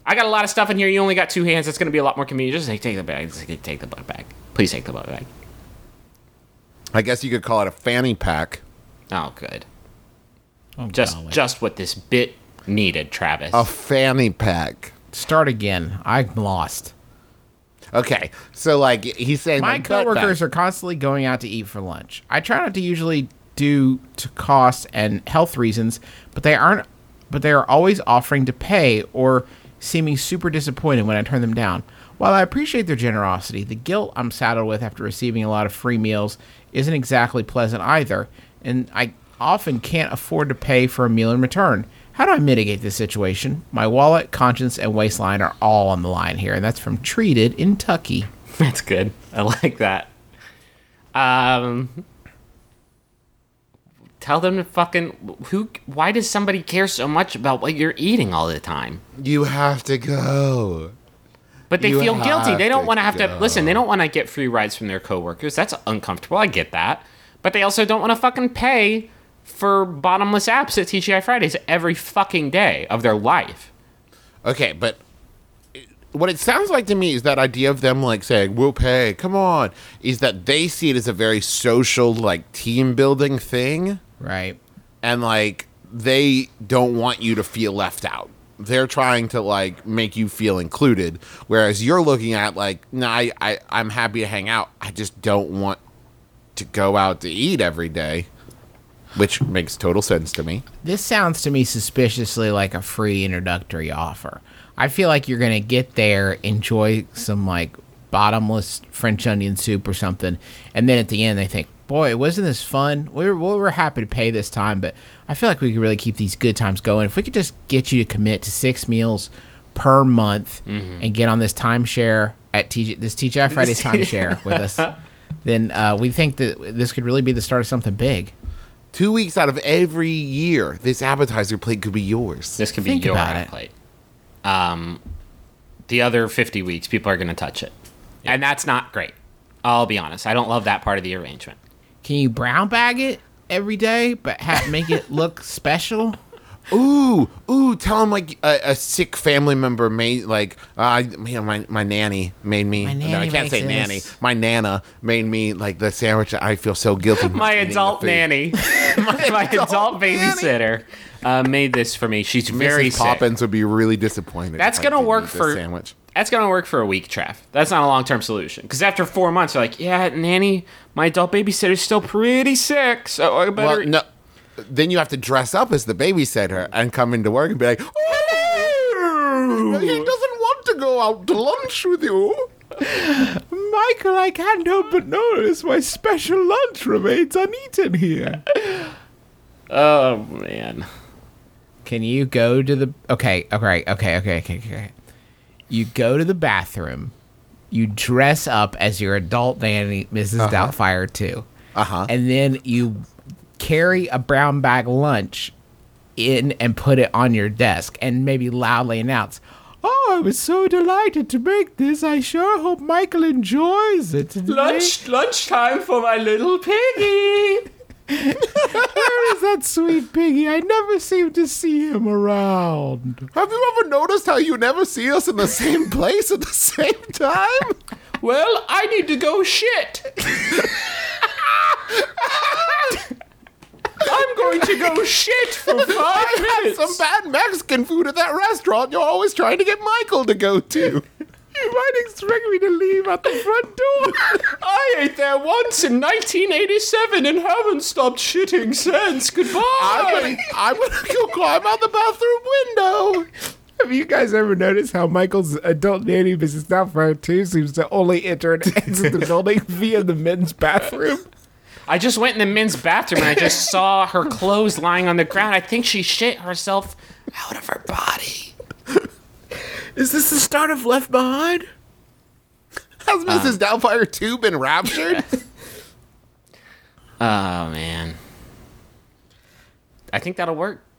I got a lot of stuff in here. You only got 2 hands. It's going to be a lot more convenient. Just take the bag. Just take the book bag. Please take the book bag. I guess you could call it a fanny pack. Oh, good. Oh, Just what this bit needed, Travis. A fanny pack. Start again. I'm lost. Okay, so like he's saying, My like, butt coworkers bag. are constantly going out to eat for lunch. I try not to usually due to cost and health reasons, but they are always offering to pay or seeming super disappointed when I turn them down. While I appreciate their generosity, the guilt I'm saddled with after receiving a lot of free meals isn't exactly pleasant either, and I often can't afford to pay for a meal in return. How do I mitigate this situation? My wallet, conscience, and waistline are all on the line here, and that's from Treated in Tucky. That's good. I like that. Tell them to fucking... Why does somebody care so much about what you're eating all the time? You have to go. But they You feel guilty. have They don't to want to have to... go. Listen, they don't want to get free rides from their coworkers. That's uncomfortable. I get that. But they also don't want to fucking pay for bottomless apps at TGI Fridays every fucking day of their life. Okay, but what it sounds like to me is that idea of them like saying, we'll pay, come on, is that they see it as a very social, like, team building thing. Right. And like they don't want you to feel left out. They're trying to like make you feel included, whereas you're looking at like, nah, I'm happy to hang out. I just don't want to go out to eat every day, which makes total sense to me. This sounds to me suspiciously like a free introductory offer. I feel like you're going to get there, enjoy some like bottomless French onion soup or something, and then at the end they think, boy, wasn't this fun? We were happy to pay this time, but I feel like we could really keep these good times going. If we could just get you to commit to 6 meals per month and get on this timeshare at this TGI Fridays timeshare with us, then we think that this could really be the start of something big. 2 weeks out of every year, this appetizer plate could be yours. This could be Think your about it. plate. The other 50 weeks, people are going to touch it. And that's not great. I'll be honest. I don't love that part of the arrangement. Can you brown bag it every day, but make it look special? Ooh, tell them like a sick family member made like, my nanny made me. My nanny No, I can't say makes nanny. this. My nana made me like the sandwich. I feel so guilty. My eating the adult food. nanny, my adult babysitter, made this for me. She's very Mrs. sick. Poppins would be really disappointed. That's if I gonna didn't work eat this for sandwich. That's gonna work for a week, Trev. That's not a long-term solution. Because after 4 months, they're like, "Yeah, nanny, my adult babysitter's still pretty sick, so I better." Well, no. Then you have to dress up as the babysitter and come into work and be like, "Oh, he doesn't want to go out to lunch with you." Michael, I can't help but notice my special lunch remains uneaten here. Oh man. Can you go to the... Okay. You go to the bathroom. You dress up as your adult nanny, Mrs. Doubtfire, too. And then you carry a brown bag lunch in and put it on your desk and maybe loudly announce, "Oh, I was so delighted to make this. I sure hope Michael enjoys it today." Lunchtime for my little piggy. Where is that sweet piggy? I never seem to see him around. Have you ever noticed how you never see us in the same place at the same time? Well, I need to go shit. I'm going to go shit for 5 I had minutes. some bad Mexican food at that restaurant you're always trying to get Michael to go to. You might expect me to leave out the front door. I ate there once in 1987 and haven't stopped shitting since. Goodbye. I'm gonna go climb out the bathroom window. Have you guys ever noticed how Michael's adult nanny, Mrs. Doubtfire 2, seems to only enter and exit the building via the men's bathroom? I just went in the men's bathroom and I just saw her clothes lying on the ground. I think she shit herself out of her body. Is this the start of Left Behind? Has Mrs. Doubtfire 2 been raptured? Oh, man. I think that'll work.